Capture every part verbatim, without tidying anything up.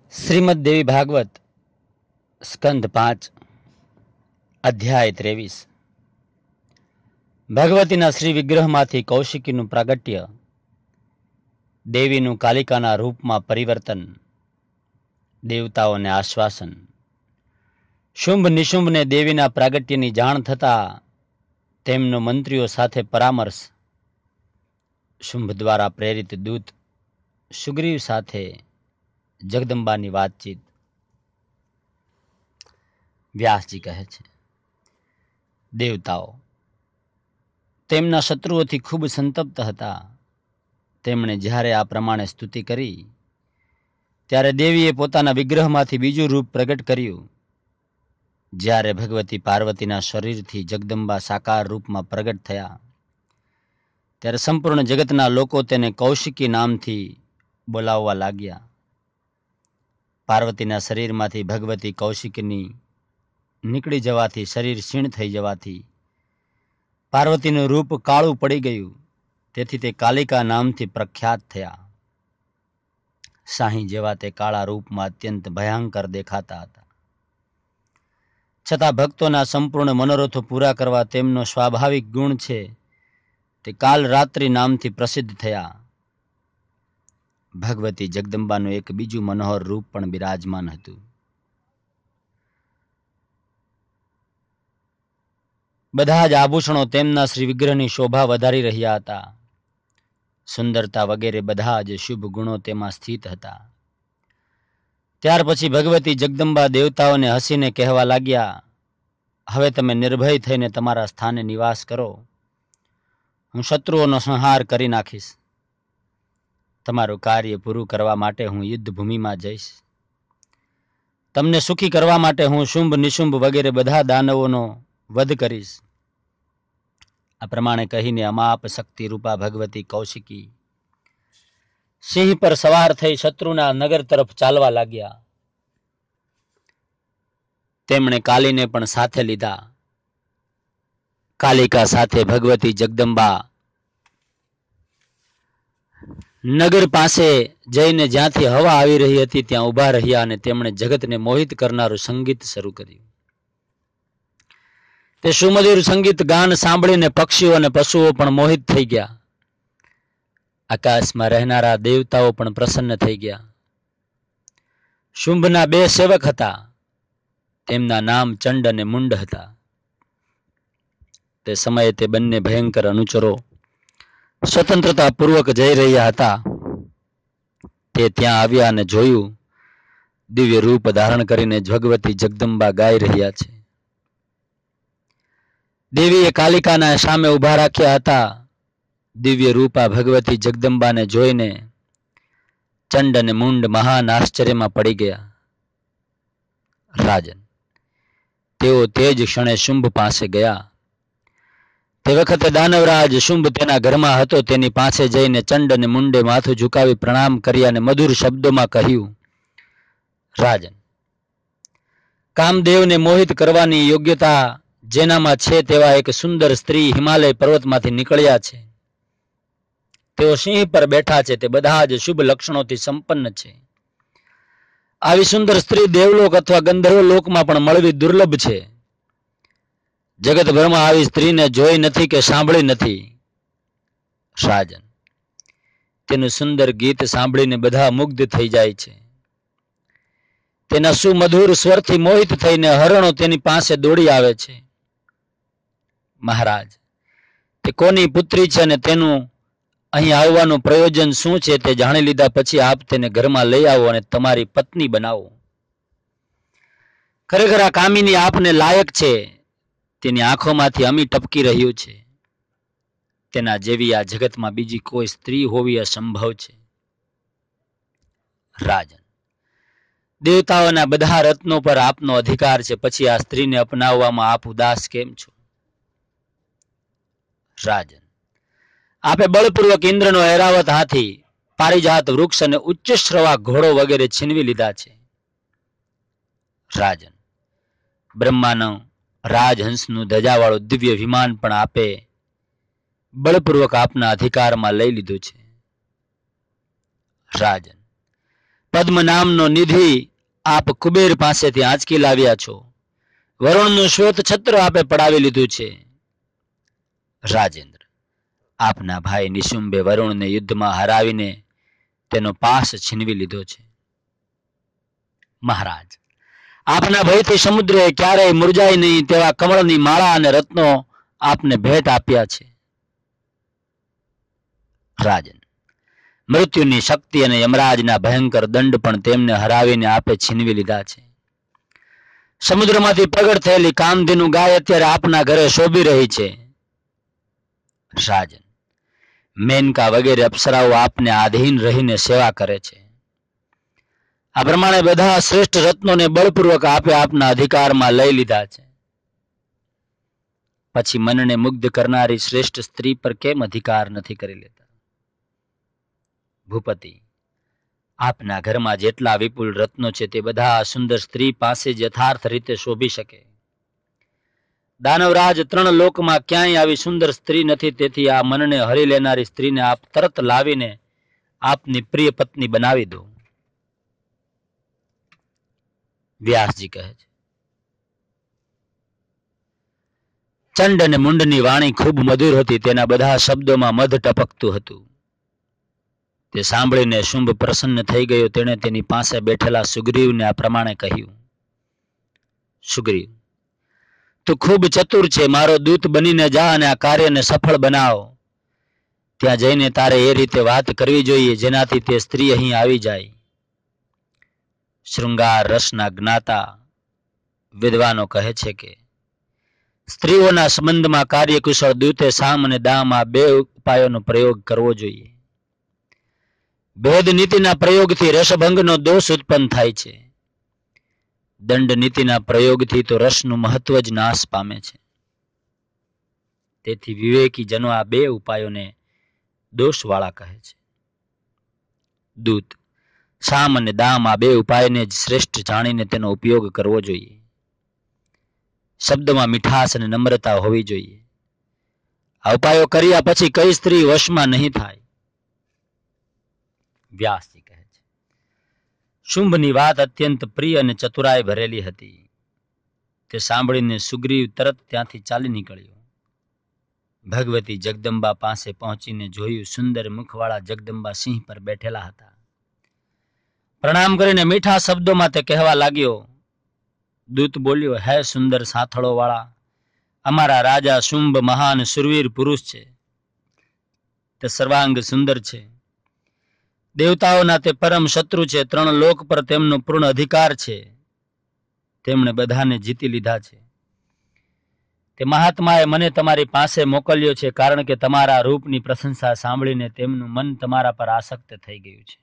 શ્રીમદ દેવી ભાગવત સ્કંદ પાંચ અધ્યાય ત્રેવીસ. ભગવતીના શ્રી વિગ્રહમાંથી કૌશિકીનું પ્રાગટ્ય, દેવીનું કાલિકાના રૂપમાં પરિવર્તન, દેવતાઓને આશ્વાસન. શુંભ નિશુંભને દેવીના પ્રાગટ્યની જાણ થતા તેમનો મંત્રીઓ સાથે પરામર્શ. શુંભ દ્વારા પ્રેરિત દૂત સુગ્રીવ સાથે જગદંબાની વાતચીત. વ્યાસજી કહે છે, દેવતાઓ તેમના શત્રુઓથી ખૂબ સંતપ્ત હતા. તેમણે જ્યારે આ પ્રમાણે સ્તુતિ કરી ત્યારે દેવીએ પોતાના વિગ્રહમાંથી બીજું રૂપ પ્રગટ કર્યું. જ્યારે ભગવતી પાર્વતીના શરીરથી જગદંબા સાકાર રૂપમાં પ્રગટ થયા ત્યારે સંપૂર્ણ જગતના લોકો તેને કૌશિકી નામથી બોલાવવા લાગ્યા. પાર્વતીના શરીરમાંથી ભગવતી કૌશિકની નીકળી જવાથી શરીર ક્ષીણ થઈ જવાથી પાર્વતીનું રૂપ કાળું પડી ગયું. તેથી તે કાલિકા નામથી પ્રખ્યાત થયા. શાહી જેવા તે કાળા રૂપમાં અત્યંત ભયંકર દેખાતા હતા. છતાં ભક્તોના સંપૂર્ણ મનોરથો પૂરા કરવા તેમનો સ્વાભાવિક ગુણ છે તે કાલ રાત્રિ નામથી પ્રસિદ્ધ થયા. ભગવતી જગદંબાનું એક બીજું મનોહર રૂપ પણ બિરાજમાન હતું. બધા જ આભૂષણો તેમના શ્રી વિગ્રહની શોભા વધારી રહ્યા હતા. સુંદરતા વગેરે બધા જ શુભ ગુણો તેમાં સ્થિત હતા. ત્યાર પછી ભગવતી જગદંબા દેવતાઓને હસીને કહેવા લાગ્યા, હવે તમે નિર્ભય થઈને તમારા સ્થાને નિવાસ કરો. હું શત્રુઓનો સંહાર કરી નાખીશ. તમારું કાર્ય પૂરું કરવા માટે હું યુદ્ધ ભૂમિમાં જઈશ. તમને સુખી કરવા માટે હું શુંભ નિશુંભ વગેરે બધા દાનવોનો વધ કરીશ. આ પ્રમાણે કહીને અમાપ શક્તિ રૂપા ભગવતી કૌશિકી સિંહ પર સવાર થઈ શત્રુના નગર તરફ ચાલવા લાગ્યા. તેમણે કાલીને પણ સાથે લીધા. કાલિકા સાથે ભગવતી જગદંબા નગર પાસે જઈને જ્યાંથી હવા આવી રહી હતી ત્યાં ઊભા રહ્યા અને તેમણે જગતને મોહિત કરનારું સંગીત શરૂ કર્યું. તે સુમધુર સંગીત ગાન સાંભળીને પક્ષીઓ અને પશુઓ પણ મોહિત થઈ ગયા. આકાશમાં રહેનારા દેવતાઓ પણ પ્રસન્ન થઈ ગયા. શુંભના બે સેવક હતા. તેમના નામ ચંડ અને મુંડ હતા. તે સમયે તે બંને ભયંકર અનુચરો સ્વતંત્રતા પૂર્વક જઈ રહ્યા હતા. તે ત્યાં આવ્યા અને જોયું, દિવ્ય રૂપ ધારણ કરીને ભગવતી જગદંબા ગાઈ રહ્યા છે. દેવીએ કાલિકાના સામે ઉભા રાખ્યા હતા. દિવ્ય રૂપા ભગવતી જગદંબાને જોઈને ચંડ અને મુંડ મહાન આશ્ચર્યમાં પડી ગયા. રાજન, તેઓ તે જ ક્ષણે શુંભ પાસે ગયા. તે વખતે દાનવરાજ શુંભ તેના ઘરમાં હતો. તેની પાસે જઈને ચંડ અને મુંડે માથું ઝુકાવી પ્રણામ કર્યા અને મધુર શબ્દોમાં કહ્યું, રાજન, કામદેવને મોહિત કરવાની યોગ્યતા જેનામાં છે તેવા એક સુંદર સ્ત્રી હિમાલય પર્વતમાંથી નીકળ્યા છે. તેઓ સિંહ પર બેઠા છે. તે બધા જ શુભ લક્ષણોથી સંપન્ન છે. આવી સુંદર સ્ત્રી દેવલોક અથવા ગંધર્વ લોકમાં પણ મળવી દુર્લભ છે. જગતભરમાં આવી સ્ત્રીને જોઈ નથી કે સાંભળી નથી. રાજન, તેનું સુંદર ગીત સાંભળીને બધા મુગ્ધ થઈ જાય છે. તેના સુમધુર સ્વરથી મોહિત થઈને હરણો તેની પાસે દોડી આવે છે. મહારાજ, તે કોની પુત્રી છે અને તેનું અહીં આવવાનું પ્રયોજન શું છે તે જાણી લીધા પછી આપ તેને ઘરમાં લઈ આવો અને તમારી પત્ની બનાવો. ખરેખર આ કામિની આપને લાયક છે. તેની આંખોમાંથી અમી ટપકી રહ્યું છે. તેના જેવી આ જગતમાં બીજી કોઈ સ્ત્રી હોવી અસંભવ છે. રાજન, દેવતાઓના બધા રત્નો પર આપનો અધિકાર છે. પછી આ સ્ત્રીને અપનાવવામાં આપ ઉદાસ કેમ છો? રાજન, આપે બળપૂર્વક ઇન્દ્રનો ઐરાવત હાથી, પારિજાત વૃક્ષ અને ઉચ્ચ શ્રવા ઘોડો વગેરે છીનવી લીધા છે. રાજન, બ્રહ્માનો રાજહંસનું ધજાવાળું દિવ્ય વિમાન પણ આપે બળપૂર્વક આપના અધિકારમાં લઈ લીધું છે. રાજન, પદ્મ નામનો નિધિ આપ કુબેર પાસેથી આંચકી લાવ્યા છો. વરુણનું શ્વેત છત્ર આપે પડાવી લીધું છે. રાજેન્દ્ર, આપના ભાઈ નિશુંભે વરુણને યુદ્ધમાં હરાવીને તેનો પાસ છીનવી લીધો છે. મહારાજ, આપના ભયથી સમુદ્રએ ક્યારેય મુરઝાય નહીં તેવા કમળની માળા અને રત્નો આપને ભેટ આપ્યા છે. રાજન, મૃત્યુની શક્તિ અને યમરાજના ભયંકર દંડ પણ તેમને હરાવીને આપે છીનવી લીધા છે. સમુદ્રમાંથી પ્રગટ થયેલી કામધેનુ ગાય અત્યારે આપના ઘરે શોભી રહી છે. રાજન, મેનકા વગેરે અપ્સરાઓ આપને આધીન રહીને સેવા કરે છે. આ પ્રમાણે બધા શ્રેષ્ઠ રત્નોને બળપૂર્વક આપે આપના અધિકારમાં લઈ લીધા છે. પછી મનને મુગ્ધ કરનારી શ્રેષ્ઠ સ્ત્રી પર કેમ અધિકાર નથી કરી લેતા? ભૂપતિ, આપના ઘરમાં જેટલા વિપુલ રત્નો છે તે બધા સુંદર સ્ત્રી પાસે જ યથાર્થ રીતે શોભી શકે. દાનવરાજ, ત્રણ લોકમાં ક્યાંય આવી સુંદર સ્ત્રી નથી. તેથી આ મનને હરી લેનારી સ્ત્રીને આપ તરત લાવીને આપની પ્રિય પત્ની બનાવી દો. વ્યાસજી કહે છે, ચંડ અને મુંડની વાણી ખૂબ મધુર હતી. તેના બધા શબ્દોમાં મધ ટપકતું હતું. તે સાંભળીને શુંભ પ્રસન્ન થઈ ગયો. તેણે તેની પાસે બેઠેલા સુગ્રીવને આ પ્રમાણે કહ્યું. સુગ્રીવ, તું ખૂબ ચતુર છે. મારો દૂત બનીને જા અને આ કાર્યને સફળ બનાવો. ત્યાં જઈને તારે એ રીતે વાત કરવી જોઈએ જેનાથી તે સ્ત્રી અહીં આવી જાય. શૃંગાર રસના જ્ઞાતા વિદ્વાનો કહે છે કે સ્ત્રીઓના સંબંધમાં કાર્યકુશળ દૂતે સામ અને દામ આ બે ઉપાયોનો પ્રયોગ કરવો જોઈએ. ભેદ નીતિના પ્રયોગથી રસભંગનો દોષ ઉત્પન્ન થાય છે. દંડ નીતિના પ્રયોગથી તો રસનું મહત્વ જ નાશ પામે છે. તેથી વિવેકી જનો આ બે ઉપાયોને દોષવાળા કહે છે. દૂત, સામ અને દામ આ બે ઉપાયને જ શ્રેષ્ઠ જાણીને તેનો ઉપયોગ કરવો જોઈએ. શબ્દમાં મીઠાશ અને નમ્રતા હોવી જોઈએ. આ ઉપાયો કર્યા પછી કઈ સ્ત્રી વશમાં નહીં થાય? વ્યાસજી કહે છે, શુંભની વાત અત્યંત પ્રિય અને ચતુરાઈ ભરેલી હતી. તે સાંભળીને સુગ્રીવ તરત ત્યાંથી ચાલી નીકળ્યો. ભગવતી જગદંબા પાસે પહોંચીને જોયું, સુંદર મુખવાળા જગદંબા સિંહ પર બેઠેલા હતા. પ્રણામ કરીને મીઠા શબ્દોમાં તે કહેવા લાગ્યો. દૂત બોલ્યો, હે સુંદર સાથળો વાળા, અમારા રાજા શુંભ મહાન સુરવીર પુરુષ છે. તે સર્વાંગ સુંદર છે. દેવતાઓના તે પરમ શત્રુ છે. ત્રણ લોક પર તેમનો પૂર્ણ અધિકાર છે. તેમણે બધાને જીતી લીધા છે. તે મહાત્માએ મને તમારી પાસે મોકલ્યો છે કારણ કે તમારા રૂપની પ્રશંસા સાંભળીને તેમનું મન તમારા પર આસક્ત થઈ ગયું છે.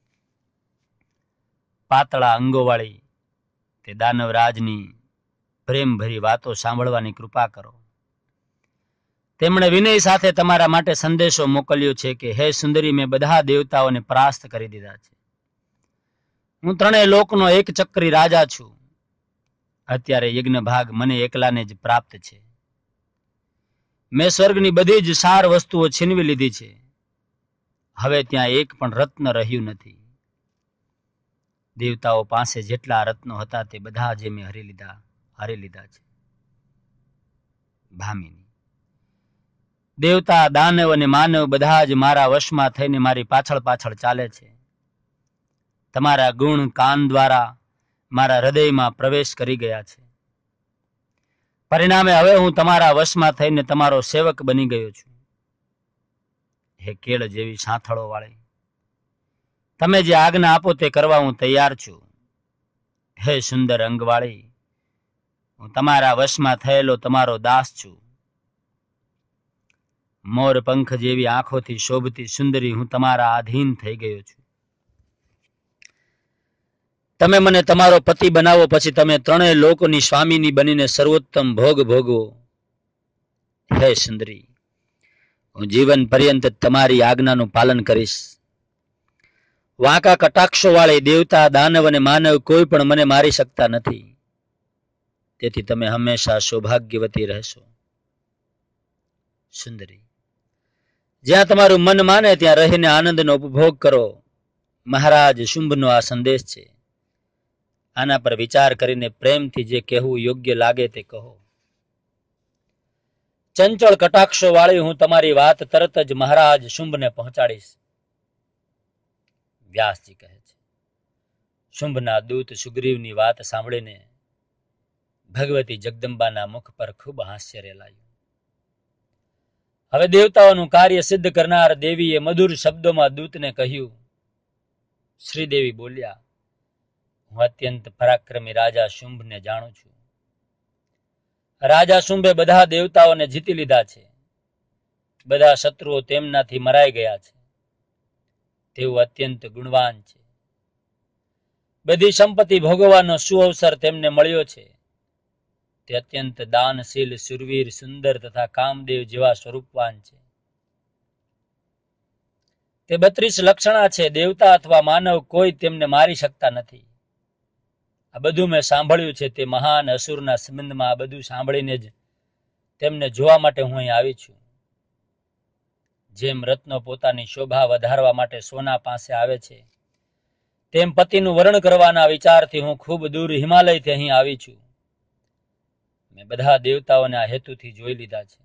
પાતળા અંગોવાળી તે દાનવરાજની પ્રેમભરી વાતો સાંભળવાની કૃપા કરો. તેમણે વિનય સાથે તમારા માટે સંદેશો મોકલ્યો છે કે હે સુંદરી, મેં બધા દેવતાઓને પરાસ્ત કરી દીધા છે. હું ત્રણેય લોકનો એક ચક્રી રાજા છું. અત્યારે યજ્ઞ ભાગ મને એકલાને જ પ્રાપ્ત છે. મેં સ્વર્ગની બધી જ સાર વસ્તુઓ છીનવી લીધી છે. હવે ત્યાં એક પણ રત્ન રહ્યું નથી. દેવતાઓ પાસે જેટલા રત્નો હતા તે બધા જે મેં હરી લીધા હરી લીધા છે. ભામિની, દેવતા, દાનવ અને માનવ બધા જ મારા વશમાં થઈને મારી પાછળ પાછળ ચાલે છે. તમારા ગુણ કાન દ્વારા મારા હૃદયમાં પ્રવેશ કરી ગયા છે. પરિણામે હવે હું તમારા વશમાં થઈને તમારો સેવક બની ગયો છું. હે કેળ જેવી સાંથળો વાળી, તમે જે આજ્ઞા આપો તે કરવા હું તૈયાર છું. હે સુંદર અંગવાળી, હું તમારા વશમાં થયેલો તમારો દાસ છું. મોર પંખ જેવી આંખોથી શોભતી સુંદરી, હું તમારા આધીન થઈ ગયો છું. તમે મને તમારો પતિ બનાવો, પછી તમે ત્રણેય લોકોની સ્વામીની બનીને સર્વોત્તમ ભોગ ભોગવો. હે સુંદરી, હું જીવન પર્યંત તમારી આજ્ઞાનું પાલન કરીશ. વાંકા કટાક્ષો વાળી દેવતા, દાનવ અને માનવ કોઈ પણ મને મારી શકતા નથી. તેથી તમે હંમેશા સૌભાગ્યવતી રહેશો. સુંદરી, જ્યાં તમારું મન માને ત્યાં રહીને આનંદનો ઉપભોગ કરો. મહારાજ શુંભનો આ સંદેશ છે. આના પર વિચાર કરીને પ્રેમથી જે કહેવું યોગ્ય લાગે તે કહો. ચંચળ કટાક્ષો વાળી હું તમારી વાત તરત જ મહારાજ શુંભને પહોંચાડીશ. વ્યાસજી કહે છે, શુંભના દૂત સુગ્રીવની વાત સાંભળીને ભગવતી જગદંબાના મુખ પર ખૂબ હાસ્ય રેલાયું. હવે દેવતાઓનું કાર્ય સિદ્ધ કરનાર દેવીએ મધુર શબ્દોમાં દૂતને કહ્યું. શ્રીદેવી બોલ્યા, હું અત્યંત પરાક્રમી રાજા શુંભને જાણું છું. રાજા શુંભે બધા દેવતાઓને જીતી લીધા છે. બધા શત્રુઓ તેમનાથી મરાઈ ગયા છે. તેઓ અત્યંત ગુણવાન છે. બધી સંપત્તિ ભોગવવાનો સુઅવસર તેમને મળ્યો છે. તે અત્યંત દાનશીલ, સુરવીર, સુંદર તથા કામદેવ જેવા સ્વરૂપવાન છે. તે બત્રીસ લક્ષણા છે. દેવતા અથવા માનવ કોઈ તેમને મારી શકતા નથી. આ બધું મેં સાંભળ્યું છે. તે મહાન અસુરના સંબંધમાં આ બધું સાંભળીને જ તેમને જોવા માટે હું અહીં આવી છું. જેમ રત્નો પોતાની શોભા વધારવા માટે સોના પાસે આવે છે, તેમ પતિનું વર્ણન કરવાના વિચારથી હું ખૂબ દૂર હિમાલયથી અહીં આવી છું. મેં બધા દેવતાઓને આ હેતુથી જોઈ લીધા છે.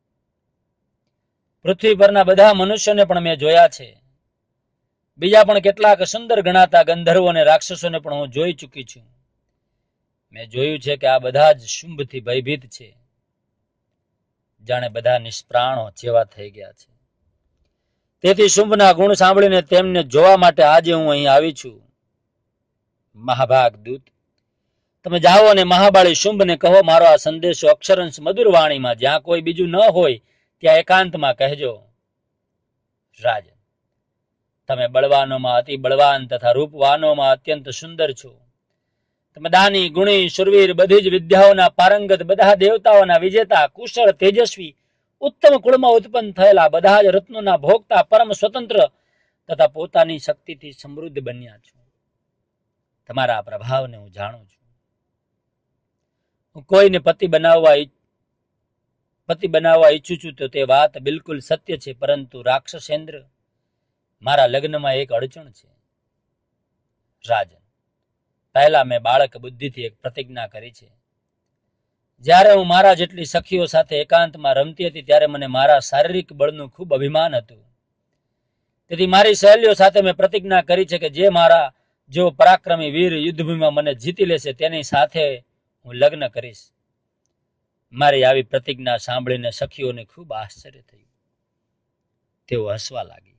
પૃથ્વી પરના બધા મનુષ્યોને પણ મેં જોયા છે. બીજા પણ કેટલાક સુંદર ગણાતા ગંધર્વો અને રાક્ષસોને પણ હું જોઈ ચૂકી છું. મેં જોયું છે કે આ બધા જ શુંભથી ભયભીત છે. જાણે બધા નિષ્પ્રાણો જેવા થઈ ગયા છે. તેથી શુંભના ગુણ સાંભળીને તેમને જોવા માટે આજે હું અહીં આવી છું. મહાભાગ દૂત, તમે જાઓ અને મહાબળી શુંભને કહો, મારો આ સંદેશો અક્ષરંશ મધુર વાણીમાં જ્યાં કોઈ બીજું ન હોય ત્યાં એકાંતમાં કહેજો. રાજન, તમે બળવાનોમાં અતિ બળવાન તથા રૂપવાનોમાં અત્યંત સુંદર છો. તમે દાની, ગુણી, શુરવીર, બધી જ વિદ્યાઓના પારંગત, બધા દેવતાઓના વિજેતા, કુશળ, તેજસ્વી, ઉત્તમ કુળમાં ઉત્પન્ન થયેલા, બધા જ રત્નોના ભોગતા, પરમ સ્વતંત્ર તથા પોતાની શક્તિથી સમૃદ્ધ બન્યા છો. તમારા આ પ્રભાવને હું જાણું છું. હું કોઈને પતિ બનાવવા પતિ બનાવવા ઈચ્છું છું તો તે વાત બિલકુલ સત્ય છે, પરંતુ રાક્ષસેન્દ્ર, મારા લગ્નમાં એક અડચણ છે. રાજન, પહેલા મેં બાળક બુદ્ધિથી એક પ્રતિજ્ઞા કરી છે. જ્યારે હું મારા જેટલી સખીઓ સાથે એકાંતમાં રમતી હતી ત્યારે મને મારા શારીરિક બળનું ખૂબ અભિમાન હતું. તેથી મારી સહેલીઓ સાથે મેં પ્રતિજ્ઞા કરી છે કે જે મારા જેવો પરાક્રમી વીર યુદ્ધભૂમિમાં મને જીતી લેશે તેની સાથે હું લગ્ન કરીશ. મારી આવી પ્રતિજ્ઞા સાંભળીને સખીઓને ખૂબ આશ્ચર્ય થયું. તેઓ હસવા લાગી.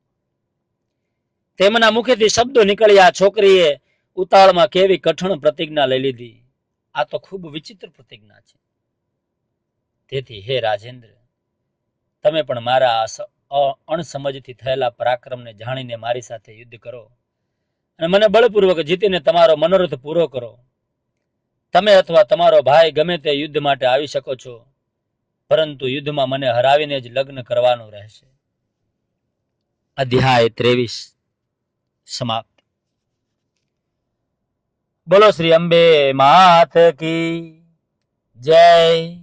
તેમના મુખેથી શબ્દો નીકળ્યા, છોકરીએ ઉતાવળમાં કેવી કઠણ પ્રતિજ્ઞા લઈ લીધી. આ તો ખૂબ વિચિત્ર પ્રતિજ્ઞા છે. તેથી હે રાજેન્દ્ર, તમે પણ મારા અણસમજથી થયેલા પરાક્રમને જાણીને મારી સાથે યુદ્ધ કરો અને મને બળપૂર્વક જીતીને તમારો મનોરથ પૂરો કરો. તમે અથવા તમારો ભાઈ ગમે તે યુદ્ધ માટે આવી શકો છો, પરંતુ યુદ્ધમાં મને હરાવીને જ લગ્ન કરવાનું રહેશે. અધ્યાય ત્રેવીસ સમાપ્ત. બોલો શ્રી અંબે માત કી જય.